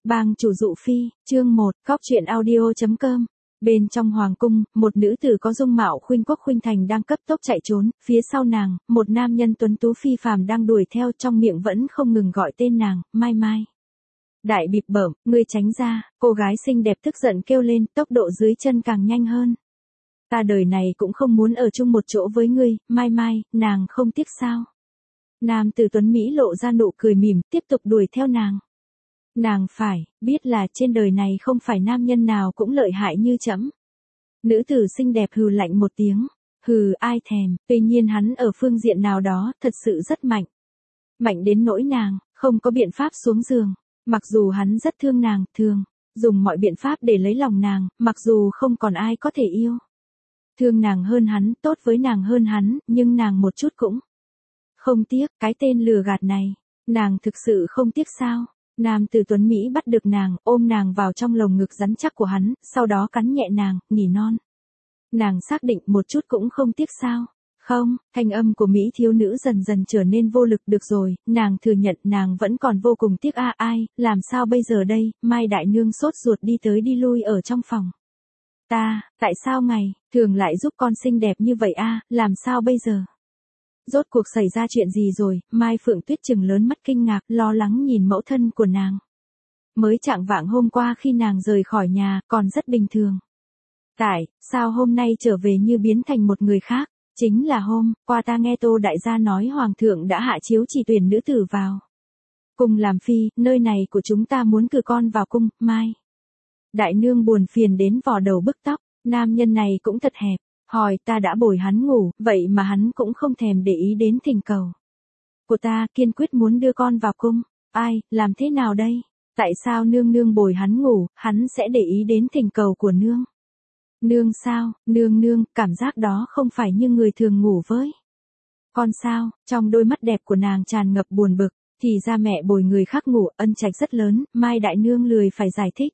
Bang chủ dụ phi, chương 1, Cóc truyện audio.com. Bên trong hoàng cung, một nữ tử có dung mạo khuynh quốc khuynh thành đang cấp tốc chạy trốn, phía sau nàng, một nam nhân tuấn tú phi phàm đang đuổi theo, trong miệng vẫn không ngừng gọi tên nàng, Mai Mai. Đại bịp bợm, ngươi tránh ra, cô gái xinh đẹp tức giận kêu lên, tốc độ dưới chân càng nhanh hơn. Ta đời này cũng không muốn ở chung một chỗ với ngươi, Mai Mai, nàng không tiếc sao? Nam tử tuấn Mỹ lộ ra nụ cười mỉm, tiếp tục đuổi theo nàng. Nàng phải, biết là trên đời này không phải nam nhân nào cũng lợi hại như trẫm. Nữ tử xinh đẹp hừ lạnh một tiếng. Hừ, ai thèm, tuy nhiên hắn ở phương diện nào đó, thật sự rất mạnh. Mạnh đến nỗi nàng, không có biện pháp xuống giường. Mặc dù hắn rất thương nàng, dùng mọi biện pháp để lấy lòng nàng, mặc dù không còn ai có thể yêu. Thương nàng hơn hắn, tốt với nàng hơn hắn, nhưng nàng một chút cũng không tiếc, cái tên lừa gạt này. Nàng thực sự không tiếc sao? Nam tử tuấn Mỹ bắt được nàng, ôm nàng vào trong lồng ngực rắn chắc của hắn, sau đó cắn nhẹ nàng, nỉ non. Nàng xác định một chút cũng không tiếc sao? Không, thanh âm của Mỹ thiếu nữ dần dần trở nên vô lực. Được rồi, nàng thừa nhận nàng vẫn còn vô cùng tiếc. Ai, làm sao bây giờ đây? Mai đại nương sốt ruột đi tới đi lui ở trong phòng. Tại sao ngày thường lại giúp con xinh đẹp như vậy làm sao bây giờ? Rốt cuộc xảy ra chuyện gì rồi? Mai Phượng Tuyết trừng lớn mắt kinh ngạc, lo lắng nhìn mẫu thân của nàng. Mới chạng vạng hôm qua khi nàng rời khỏi nhà, còn rất bình thường. Sao hôm nay trở về như biến thành một người khác? Chính là hôm qua ta nghe Tô đại gia nói hoàng thượng đã hạ chiếu chỉ tuyển nữ tử vào cung làm phi, nơi này của chúng ta muốn cử con vào cung. Mai đại nương buồn phiền đến vò đầu bứt tóc, nam nhân này cũng thật hẹp. Hỏi ta đã bồi hắn ngủ, vậy mà hắn cũng không thèm để ý đến thỉnh cầu của ta, kiên quyết muốn đưa con vào cung. Ai, làm thế nào đây? Tại sao nương nương bồi hắn ngủ, hắn sẽ để ý đến thỉnh cầu của nương? Nương sao? Nương, cảm giác đó không phải như người thường ngủ với con sao? Trong đôi mắt đẹp của nàng tràn ngập buồn bực, thì ra mẹ bồi người khác ngủ, ân trạch rất lớn, Mai đại nương lười phải giải thích.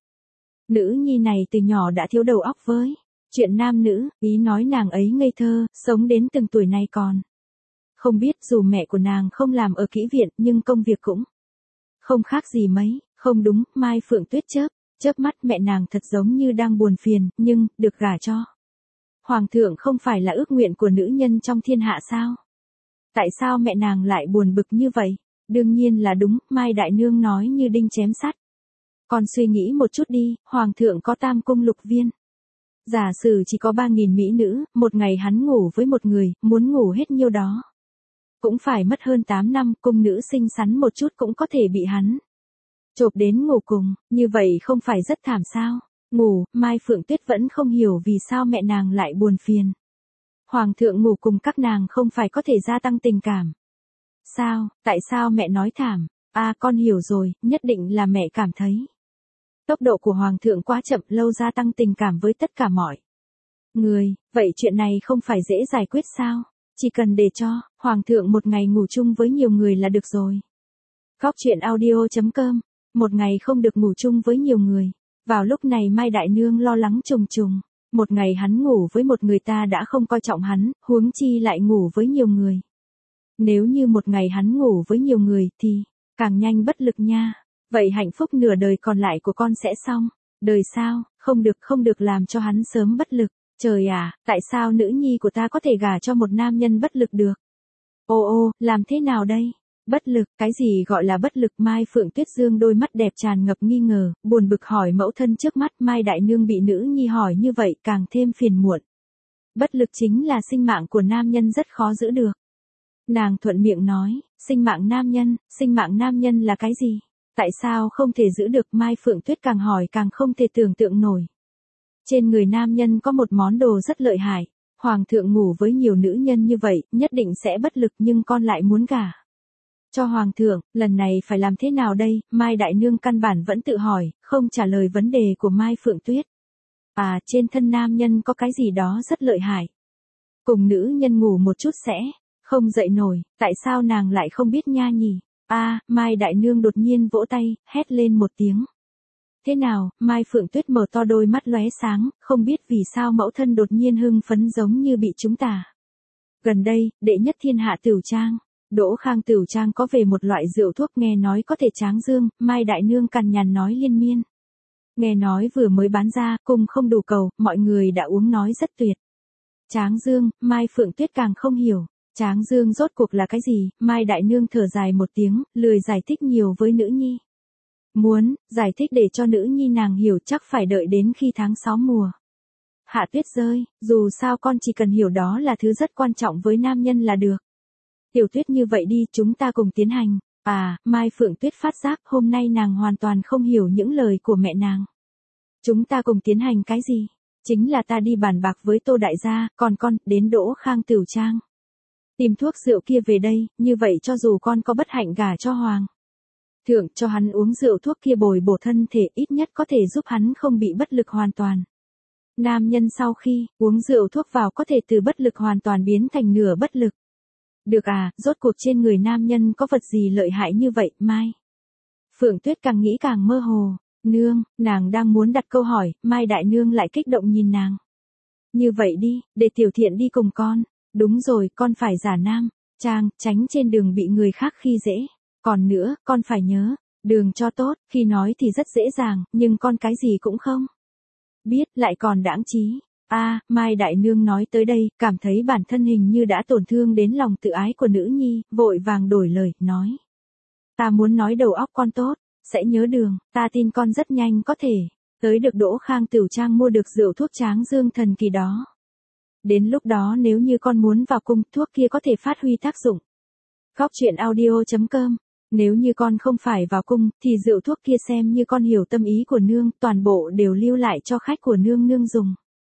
Nữ nhi này từ nhỏ đã thiếu đầu óc với chuyện nam nữ, ý nói nàng ấy ngây thơ, sống đến từng tuổi này còn không biết. Dù mẹ của nàng không làm ở kỹ viện, nhưng công việc cũng không khác gì mấy. Không đúng, Mai Phượng Tuyết chớp mắt, mẹ nàng thật giống như đang buồn phiền, nhưng được gả cho hoàng thượng không phải là ước nguyện của nữ nhân trong thiên hạ sao? Tại sao mẹ nàng lại buồn bực như vậy? Đương nhiên là đúng, Mai đại nương nói như đinh chém sắt. Con suy nghĩ một chút đi, hoàng thượng có tam cung lục viên. Giả sử chỉ có 3.000 mỹ nữ, một ngày hắn ngủ với một người, muốn ngủ hết nhiêu đó cũng phải mất hơn 8 năm, cung nữ xinh xắn một chút cũng có thể bị hắn chộp đến ngủ cùng, như vậy không phải rất thảm sao? Mai Phượng Tuyết vẫn không hiểu vì sao mẹ nàng lại buồn phiền. Hoàng thượng ngủ cùng các nàng không phải có thể gia tăng tình cảm sao? Tại sao mẹ nói thảm? Con hiểu rồi, nhất định là mẹ cảm thấy tốc độ của hoàng thượng quá chậm, lâu gia tăng tình cảm với tất cả mọi người. Vậy chuyện này không phải dễ giải quyết sao? Chỉ cần để cho hoàng thượng một ngày ngủ chung với nhiều người là được rồi. Cóc truyện audio.com. Một ngày không được ngủ chung với nhiều người. Vào lúc này Mai đại nương lo lắng trùng trùng. Một ngày hắn ngủ với một người ta đã không coi trọng hắn, huống chi lại ngủ với nhiều người. Nếu như một ngày hắn ngủ với nhiều người thì càng nhanh bất lực nha. Vậy hạnh phúc nửa đời còn lại của con sẽ xong. Đời sao? Không được làm cho hắn sớm bất lực. Trời tại sao nữ nhi của ta có thể gả cho một nam nhân bất lực được? Làm thế nào đây? Bất lực, cái gì gọi là bất lực? Mai Phượng Tuyết dương đôi mắt đẹp tràn ngập nghi ngờ, buồn bực hỏi mẫu thân trước mắt. Mai đại nương bị nữ nhi hỏi như vậy càng thêm phiền muộn. Bất lực chính là sinh mạng của nam nhân rất khó giữ được. Nàng thuận miệng nói, sinh mạng nam nhân là cái gì? Tại sao không thể giữ được? Mai Phượng Tuyết càng hỏi càng không thể tưởng tượng nổi. Trên người nam nhân có một món đồ rất lợi hại. Hoàng thượng ngủ với nhiều nữ nhân như vậy, nhất định sẽ bất lực, nhưng con lại muốn gả cho hoàng thượng, lần này phải làm thế nào đây? Mai đại nương căn bản vẫn tự hỏi, không trả lời vấn đề của Mai Phượng Tuyết. Trên thân nam nhân có cái gì đó rất lợi hại. Cùng nữ nhân ngủ một chút sẽ không dậy nổi, tại sao nàng lại không biết nha nhỉ? Mai đại nương đột nhiên vỗ tay, hét lên một tiếng. Thế nào? Mai Phượng Tuyết mở to đôi mắt lóe sáng, không biết vì sao mẫu thân đột nhiên hưng phấn giống như bị trúng tà. Gần đây, đệ nhất thiên hạ tửu trang Đỗ Khang Tửu Trang có về một loại rượu thuốc nghe nói có thể tráng dương, Mai Đại Nương cằn nhằn nói liên miên. Nghe nói vừa mới bán ra, cung không đủ cầu, mọi người đã uống nói rất tuyệt. Tráng dương, Mai Phượng Tuyết càng không hiểu. Tráng dương rốt cuộc là cái gì, Mai Đại Nương thở dài một tiếng, lười giải thích nhiều với nữ nhi. Muốn, giải thích để cho nữ nhi nàng hiểu chắc phải đợi đến khi tháng 6 mùa. Hạ tuyết rơi, dù sao con chỉ cần hiểu đó là thứ rất quan trọng với nam nhân là được. Tiểu Tuyết như vậy đi, chúng ta cùng tiến hành. Mai Phượng Tuyết phát giác hôm nay nàng hoàn toàn không hiểu những lời của mẹ nàng. Chúng ta cùng tiến hành cái gì? Chính là ta đi bàn bạc với Tô Đại gia, còn con, đến Đỗ Khang Tửu Trang. Tìm thuốc rượu kia về đây, như vậy cho dù con có bất hạnh gả cho Hoàng thượng cho hắn uống rượu thuốc kia bồi bổ thân thể ít nhất có thể giúp hắn không bị bất lực hoàn toàn. Nam nhân sau khi uống rượu thuốc vào có thể từ bất lực hoàn toàn biến thành nửa bất lực. Được rốt cuộc trên người nam nhân có vật gì lợi hại như vậy, Mai? Phượng Tuyết càng nghĩ càng mơ hồ. Nương, nàng đang muốn đặt câu hỏi, Mai Đại Nương lại kích động nhìn nàng. Như vậy đi, để Tiểu Thiện đi cùng con. Đúng rồi, con phải giả nam, trang, tránh trên đường bị người khác khi dễ. Còn nữa, con phải nhớ, đường cho tốt, khi nói thì rất dễ dàng, nhưng con cái gì cũng không biết, lại còn đãng trí. Mai Đại Nương nói tới đây, cảm thấy bản thân hình như đã tổn thương đến lòng tự ái của nữ nhi, vội vàng đổi lời, nói. Ta muốn nói đầu óc con tốt, sẽ nhớ đường, ta tin con rất nhanh có thể tới được Đỗ Khang Tửu Trang mua được rượu thuốc tráng dương thần kỳ đó. Đến lúc đó nếu như con muốn vào cung, thuốc kia có thể phát huy tác dụng. Góc truyện audio.com. Nếu như con không phải vào cung, thì rượu thuốc kia xem như con hiểu tâm ý của nương, toàn bộ đều lưu lại cho khách của nương nương dùng.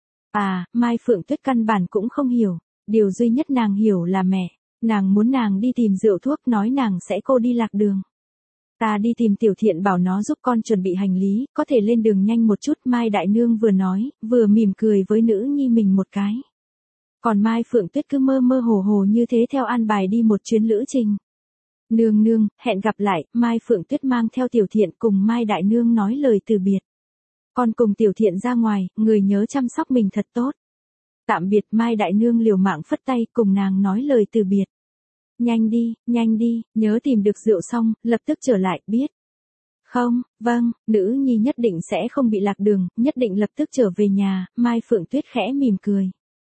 Mai Phượng Tuyết căn bản cũng không hiểu, điều duy nhất nàng hiểu là mẹ, nàng muốn nàng đi tìm rượu thuốc, nói nàng sẽ cô đi lạc đường. Ta đi tìm Tiểu Thiện bảo nó giúp con chuẩn bị hành lý, có thể lên đường nhanh một chút, Mai Đại Nương vừa nói, vừa mỉm cười với nữ nhi mình một cái. Còn Mai Phượng Tuyết cứ mơ mơ hồ hồ như thế theo an bài đi một chuyến lữ trình. Nương, hẹn gặp lại, Mai Phượng Tuyết mang theo Tiểu Thiện cùng Mai Đại Nương nói lời từ biệt. Con cùng Tiểu Thiện ra ngoài, người nhớ chăm sóc mình thật tốt. Tạm biệt, Mai Đại Nương liều mạng phất tay cùng nàng nói lời từ biệt. Nhanh đi, nhớ tìm được rượu xong, lập tức trở lại, biết. Không, vâng, nữ nhi nhất định sẽ không bị lạc đường, nhất định lập tức trở về nhà, Mai Phượng Tuyết khẽ mỉm cười.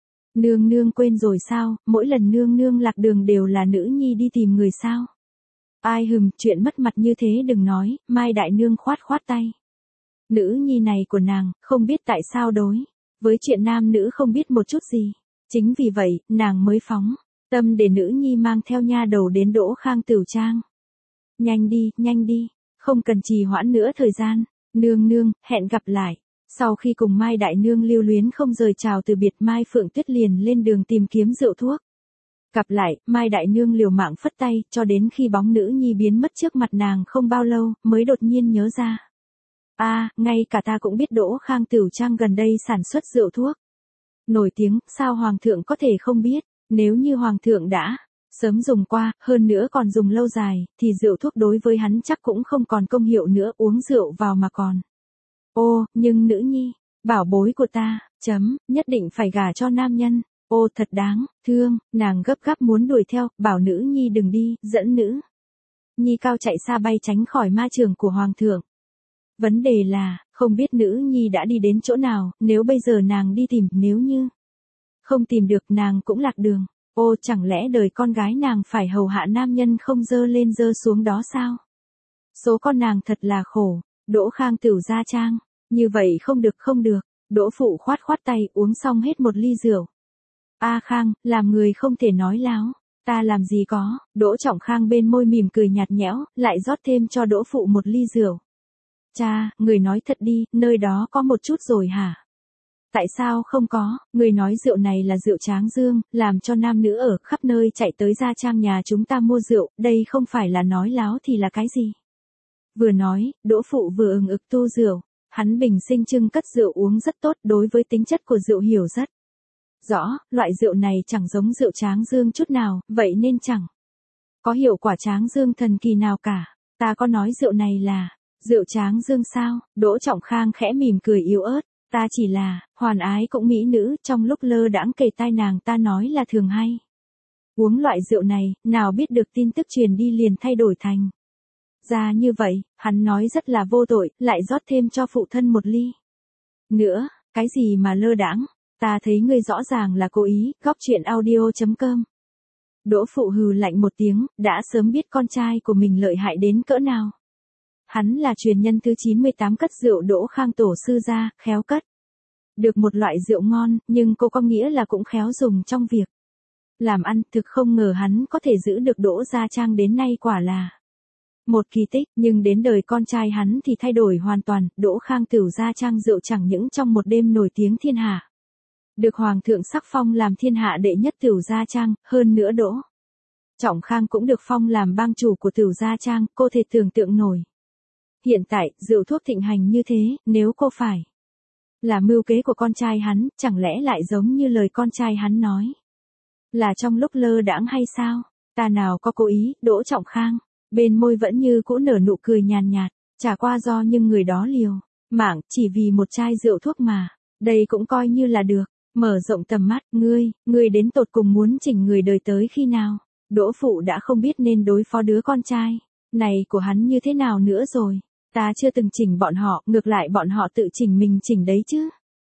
Nương quên rồi sao, mỗi lần nương lạc đường đều là nữ nhi đi tìm người sao? Ai chuyện mất mặt như thế đừng nói, Mai Đại Nương khoát tay. Nữ nhi này của nàng, không biết tại sao đối với chuyện nam nữ không biết một chút gì. Chính vì vậy, nàng mới phóng tâm để nữ nhi mang theo nha đầu đến Đỗ Khang Tửu Trang. Nhanh đi, không cần trì hoãn nữa thời gian. Nương, hẹn gặp lại. Sau khi cùng Mai Đại Nương lưu luyến không rời chào từ biệt, Mai Phượng Tuyết liền lên đường tìm kiếm rượu thuốc. Gặp lại, Mai Đại Nương liều mạng phất tay, cho đến khi bóng nữ nhi biến mất trước mặt nàng không bao lâu, mới đột nhiên nhớ ra. Ngay cả ta cũng biết Đỗ Khang Tửu Trang gần đây sản xuất rượu thuốc nổi tiếng, sao Hoàng thượng có thể không biết? Nếu như Hoàng thượng đã sớm dùng qua, hơn nữa còn dùng lâu dài, thì rượu thuốc đối với hắn chắc cũng không còn công hiệu nữa, uống rượu vào mà còn. Nhưng nữ nhi, bảo bối của ta, nhất định phải gả cho nam nhân. Thật đáng thương, nàng gấp gáp muốn đuổi theo, bảo nữ nhi đừng đi, dẫn nữ nhi cao chạy xa bay tránh khỏi ma trường của Hoàng thượng. Vấn đề là, không biết nữ nhi đã đi đến chỗ nào, nếu bây giờ nàng đi tìm, nếu như không tìm được nàng cũng lạc đường. Chẳng lẽ đời con gái nàng phải hầu hạ nam nhân không dơ lên dơ xuống đó sao? Số con nàng thật là khổ. Đỗ Khang Tửu Gia Trang, như vậy không được. Đỗ phụ khoát tay, uống xong hết một ly rượu. Khang, làm người không thể nói láo. Ta làm gì có. Đỗ Trọng Khang bên môi mỉm cười nhạt nhẽo, lại rót thêm cho Đỗ phụ một ly rượu. Cha, người nói thật đi, nơi đó có một chút rồi hả? Tại sao không có, người nói rượu này là rượu tráng dương, làm cho nam nữ ở khắp nơi chạy tới Gia Trang nhà chúng ta mua rượu, đây không phải là nói láo thì là cái gì? Vừa nói, Đỗ phụ vừa ừng ực tu rượu, hắn bình sinh trưng cất rượu uống rất tốt, đối với tính chất của rượu hiểu rất rõ, loại rượu này chẳng giống rượu tráng dương chút nào, vậy nên chẳng có hiệu quả tráng dương thần kỳ nào cả. Ta có nói rượu này là rượu tráng dương sao? Đỗ Trọng Khang khẽ mỉm cười yếu ớt. Ta chỉ là, hoàn ái cũng mỹ nữ, trong lúc lơ đãng kề tai nàng ta nói là thường hay Uống loại rượu này, nào biết được tin tức truyền đi liền thay đổi thành. Ra như vậy, hắn nói rất là vô tội, lại rót thêm cho phụ thân một ly. Nữa, cái gì mà lơ đãng, ta thấy ngươi rõ ràng là cố ý, góc chuyện audio.com. Đỗ phụ hừ lạnh một tiếng, đã sớm biết con trai của mình lợi hại đến cỡ nào. Hắn là truyền nhân thứ 98 cất rượu Đỗ Khang tổ sư gia, khéo cất. Được một loại rượu ngon, nhưng cô có nghĩa là cũng khéo dùng trong việc làm ăn, thực không ngờ hắn có thể giữ được Đỗ Gia Trang đến nay quả là một kỳ tích, nhưng đến đời con trai hắn thì thay đổi hoàn toàn, Đỗ Khang Tửu Gia Trang rượu chẳng những trong một đêm nổi tiếng thiên hạ. Được Hoàng thượng sắc phong làm thiên hạ đệ nhất Tửu Gia Trang, hơn nữa Đỗ Trọng Khang cũng được phong làm bang chủ của Tửu Gia Trang, cô thể tưởng tượng nổi. Hiện tại, rượu thuốc thịnh hành như thế, nếu cô phải là mưu kế của con trai hắn, chẳng lẽ lại giống như lời con trai hắn nói. Là trong lúc lơ đãng hay sao? Ta nào có cố ý, Đỗ Trọng Khang. Bên môi vẫn như cũ nở nụ cười nhàn nhạt, chả qua do nhưng người đó liều mạng chỉ vì một chai rượu thuốc mà. Đây cũng coi như là được. Mở rộng tầm mắt, ngươi đến tột cùng muốn chỉnh người đời tới khi nào? Đỗ phụ đã không biết nên đối phó đứa con trai này của hắn như thế nào nữa rồi. Ta chưa từng chỉnh bọn họ, ngược lại bọn họ tự chỉnh mình chỉnh đấy chứ.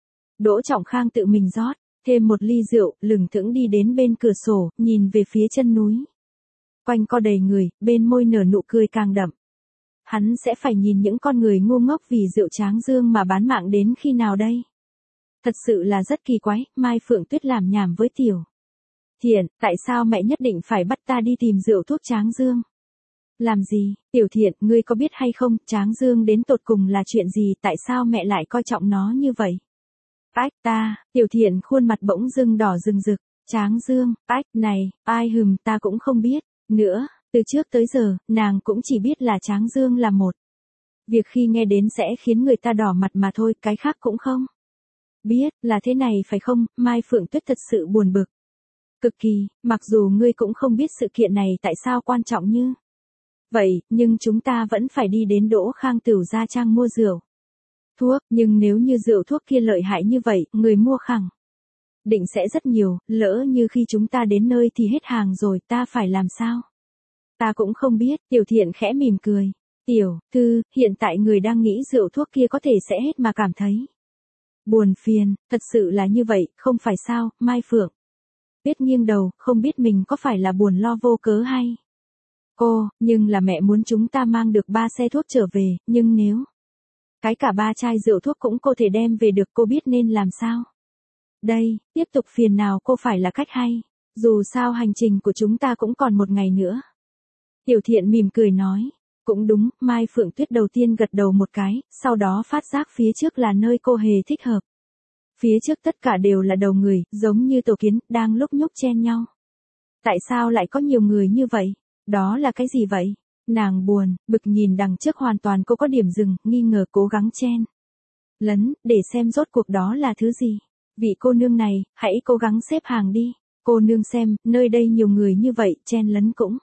Đỗ Trọng Khang tự mình rót thêm một ly rượu, lững thững đi đến bên cửa sổ, nhìn về phía chân núi. Quanh co đầy người, bên môi nở nụ cười càng đậm. Hắn sẽ phải nhìn những con người ngu ngốc vì rượu Tráng Dương mà bán mạng đến khi nào đây? Thật sự là rất kỳ quái, Mai Phượng Tuyết làm nhảm với Tiểu Thiện, tại sao mẹ nhất định phải bắt ta đi tìm rượu thuốc Tráng Dương? Làm gì, Tiểu Thiện, ngươi có biết hay không, Tráng Dương đến tột cùng là chuyện gì, tại sao mẹ lại coi trọng nó như vậy? Ách ta, Tiểu Thiện khuôn mặt bỗng dưng đỏ rừng rực, Tráng Dương, ách, này, ai ta cũng không biết. Nữa, từ trước tới giờ, nàng cũng chỉ biết là Tráng Dương là một việc khi nghe đến sẽ khiến người ta đỏ mặt mà thôi, cái khác cũng không biết, là thế này phải không? Mai Phượng Tuyết thật sự buồn bực. Cực kỳ, mặc dù ngươi cũng không biết sự kiện này tại sao quan trọng như vậy, nhưng chúng ta vẫn phải đi đến Đỗ Khang Tửu Gia Trang mua rượu thuốc, nhưng nếu như rượu thuốc kia lợi hại như vậy, người mua khẳng định sẽ rất nhiều, lỡ như khi chúng ta đến nơi thì hết hàng rồi, ta phải làm sao? Ta cũng không biết, Tiểu Thiện khẽ mỉm cười. Tiểu thư, hiện tại người đang nghĩ rượu thuốc kia có thể sẽ hết mà cảm thấy buồn phiền, thật sự là như vậy, không phải sao, Mai Phượng Tuyết nghiêng đầu, không biết mình có phải là buồn lo vô cớ hay. Cô, nhưng là mẹ muốn chúng ta mang được 3 xe thuốc trở về, nhưng nếu cái cả 3 chai rượu thuốc cũng cô thể đem về được, cô biết nên làm sao? Đây, tiếp tục phiền nào cô phải là cách hay. Dù sao hành trình của chúng ta cũng còn một ngày nữa. Tiểu Thiện mỉm cười nói. Cũng đúng, Mai Phượng Tuyết đầu tiên gật đầu một cái, sau đó phát giác phía trước là nơi cô hề thích hợp. Phía trước tất cả đều là đầu người, giống như tổ kiến, đang lúc nhúc chen nhau. Tại sao lại có nhiều người như vậy? Đó là cái gì vậy? Nàng buồn, bực nhìn đằng trước hoàn toàn cô có điểm dừng, nghi ngờ cố gắng chen lấn, để xem rốt cuộc đó là thứ gì. Vị cô nương này, hãy cố gắng xếp hàng đi. Cô nương xem, nơi đây nhiều người như vậy, chen lấn cũng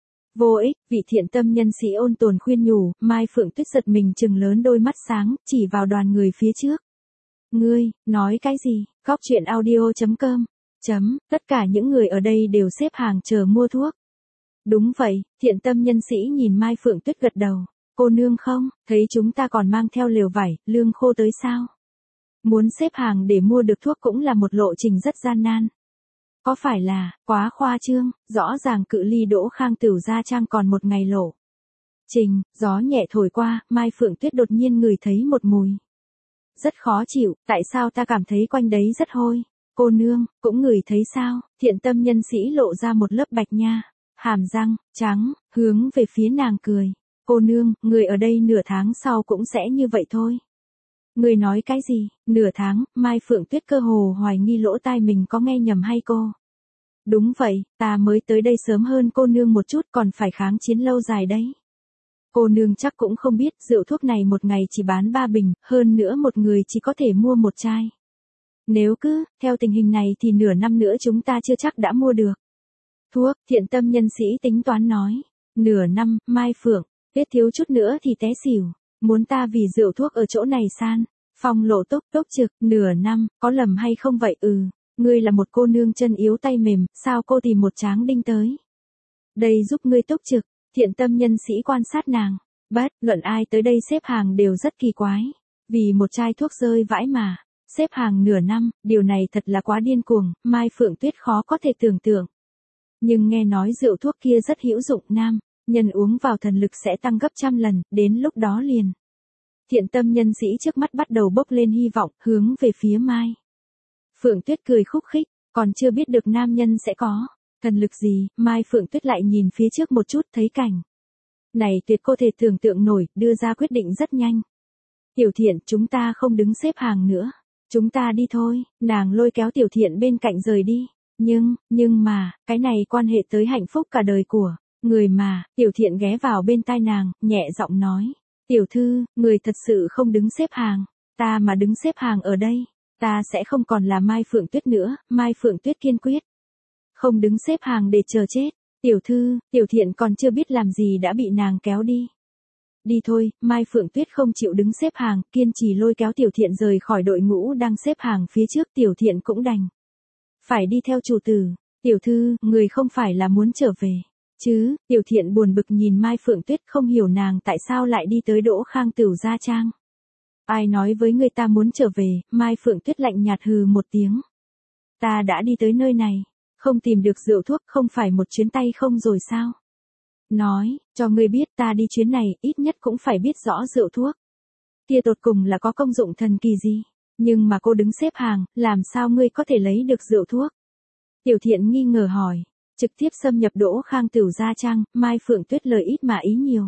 vô ích. Vị thiện tâm nhân sĩ ôn tồn khuyên nhủ, Mai Phượng Tuyết giật mình trừng lớn đôi mắt sáng, chỉ vào đoàn người phía trước. Ngươi, nói cái gì? Góc chuyện audio.com. Tất cả những người ở đây đều xếp hàng chờ mua thuốc. Đúng vậy, thiện tâm nhân sĩ nhìn Mai Phượng Tuyết gật đầu. Cô nương không, thấy chúng ta còn mang theo lều vải, lương khô tới sao? Muốn xếp hàng để mua được thuốc cũng là một lộ trình rất gian nan. Có phải là, quá khoa trương, rõ ràng cự ly Đỗ Khang Tửu Gia Trang còn một ngày lộ trình, gió nhẹ thổi qua, Mai Phượng Tuyết đột nhiên ngửi thấy một mùi rất khó chịu, tại sao ta cảm thấy quanh đấy rất hôi? Cô nương, cũng ngửi thấy sao? Thiện tâm nhân sĩ lộ ra một lớp bạch nha, hàm răng trắng, hướng về phía nàng cười. Cô nương, người ở đây nửa tháng sau cũng sẽ như vậy thôi. Người nói cái gì? Nửa tháng, Mai Phượng Tuyết cơ hồ hoài nghi lỗ tai mình có nghe nhầm hay cô? Đúng vậy, ta mới tới đây sớm hơn cô nương một chút, còn phải kháng chiến lâu dài đấy. Cô nương chắc cũng không biết, rượu thuốc này một ngày chỉ bán 3 bình, hơn nữa một người chỉ có thể mua một chai. Nếu cứ, theo tình hình này thì nửa năm nữa chúng ta chưa chắc đã mua được thuốc. Thiện tâm nhân sĩ tính toán nói. Nửa năm, Mai Phượng Tuyết thiếu chút nữa thì té xỉu. Muốn ta vì rượu thuốc ở chỗ này san phong lộ tốc trực, nửa năm, có lầm hay không vậy? Ngươi là một cô nương chân yếu tay mềm, sao cô tìm một tráng đinh tới? Đây giúp ngươi túc trực, thiện tâm nhân sĩ quan sát nàng. Bất luận ai tới đây xếp hàng đều rất kỳ quái. Vì một chai thuốc rơi vãi mà. Xếp hàng nửa năm, điều này thật là quá điên cuồng, Mai Phượng Tuyết khó có thể tưởng tượng. Nhưng nghe nói rượu thuốc kia rất hữu dụng nam, nhân uống vào thần lực sẽ tăng gấp trăm lần, đến lúc đó liền. Thiện tâm nhân sĩ trước mắt bắt đầu bốc lên hy vọng, hướng về phía Mai. Phượng Tuyết cười khúc khích, còn chưa biết được nam nhân sẽ có thần lực gì, Mai Phượng Tuyết lại nhìn phía trước một chút thấy cảnh. Này tuyệt cô thể tưởng tượng nổi, đưa ra quyết định rất nhanh. Tiểu Thiện, chúng ta không đứng xếp hàng nữa. Chúng ta đi thôi, nàng lôi kéo Tiểu Thiện bên cạnh rời đi. Nhưng mà, cái này quan hệ tới hạnh phúc cả đời của người mà, Tiểu Thiện ghé vào bên tai nàng, nhẹ giọng nói. Tiểu thư, người thật sự không đứng xếp hàng. Ta mà đứng xếp hàng ở đây, ta sẽ không còn là Mai Phượng Tuyết nữa, Mai Phượng Tuyết kiên quyết. Không đứng xếp hàng để chờ chết. Tiểu thư, Tiểu Thiện còn chưa biết làm gì đã bị nàng kéo đi. Đi thôi, Mai Phượng Tuyết không chịu đứng xếp hàng, kiên trì lôi kéo Tiểu Thiện rời khỏi đội ngũ đang xếp hàng phía trước, Tiểu Thiện cũng đành phải đi theo chủ tử. Tiểu thư, người không phải là muốn trở về chứ? Tiểu Thiện buồn bực nhìn Mai Phượng Tuyết, không hiểu nàng tại sao lại đi tới Đỗ Khang Tửu gia trang. Ai nói với người ta muốn trở về? Mai Phượng Tuyết lạnh nhạt hừ một tiếng. Ta đã đi tới nơi này, không tìm được rượu thuốc, không phải một chuyến tay không rồi sao? Nói, cho ngươi biết ta đi chuyến này, ít nhất cũng phải biết rõ rượu thuốc kia tột cùng là có công dụng thần kỳ gì. Nhưng mà cô đứng xếp hàng, làm sao ngươi có thể lấy được rượu thuốc? Tiểu Thiện nghi ngờ hỏi. Trực tiếp xâm nhập Đỗ Khang Tửu gia trang, Mai Phượng Tuyết lời ít mà ý nhiều.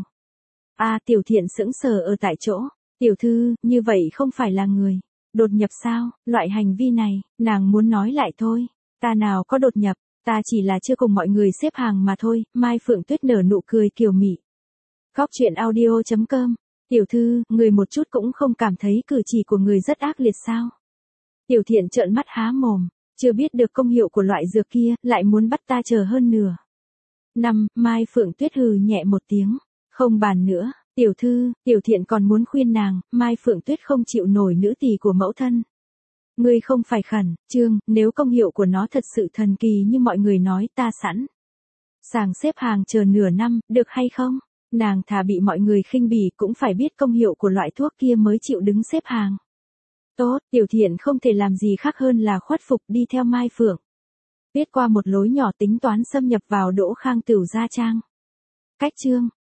Tiểu Thiện sững sờ ở tại chỗ. Tiểu thư, như vậy không phải là người đột nhập sao? Loại hành vi này, nàng muốn nói lại thôi. Ta nào có đột nhập, ta chỉ là chưa cùng mọi người xếp hàng mà thôi. Mai Phượng Tuyết nở nụ cười kiều mị. Góc truyện audio.com. Tiểu thư, người một chút cũng không cảm thấy cử chỉ của người rất ác liệt sao? Tiểu Thiện trợn mắt há mồm, chưa biết được công hiệu của loại dược kia, lại muốn bắt ta chờ hơn nửa năm. Mai Phượng Tuyết hừ nhẹ một tiếng, không bàn nữa. Tiểu thư, Tiểu Thiện còn muốn khuyên nàng, Mai Phượng Tuyết không chịu nổi nữ tỳ của mẫu thân. Ngươi không phải khẩn trương, nếu công hiệu của nó thật sự thần kỳ như mọi người nói, ta sẵn sàng xếp hàng chờ nửa năm, được hay không? Nàng thà bị mọi người khinh bỉ cũng phải biết công hiệu của loại thuốc kia mới chịu đứng xếp hàng. Tốt, Tiểu Thiện không thể làm gì khác hơn là khuất phục đi theo Mai Phượng Tuyết qua một lối nhỏ tính toán xâm nhập vào Đỗ Khang Tửu gia trang. Cách chương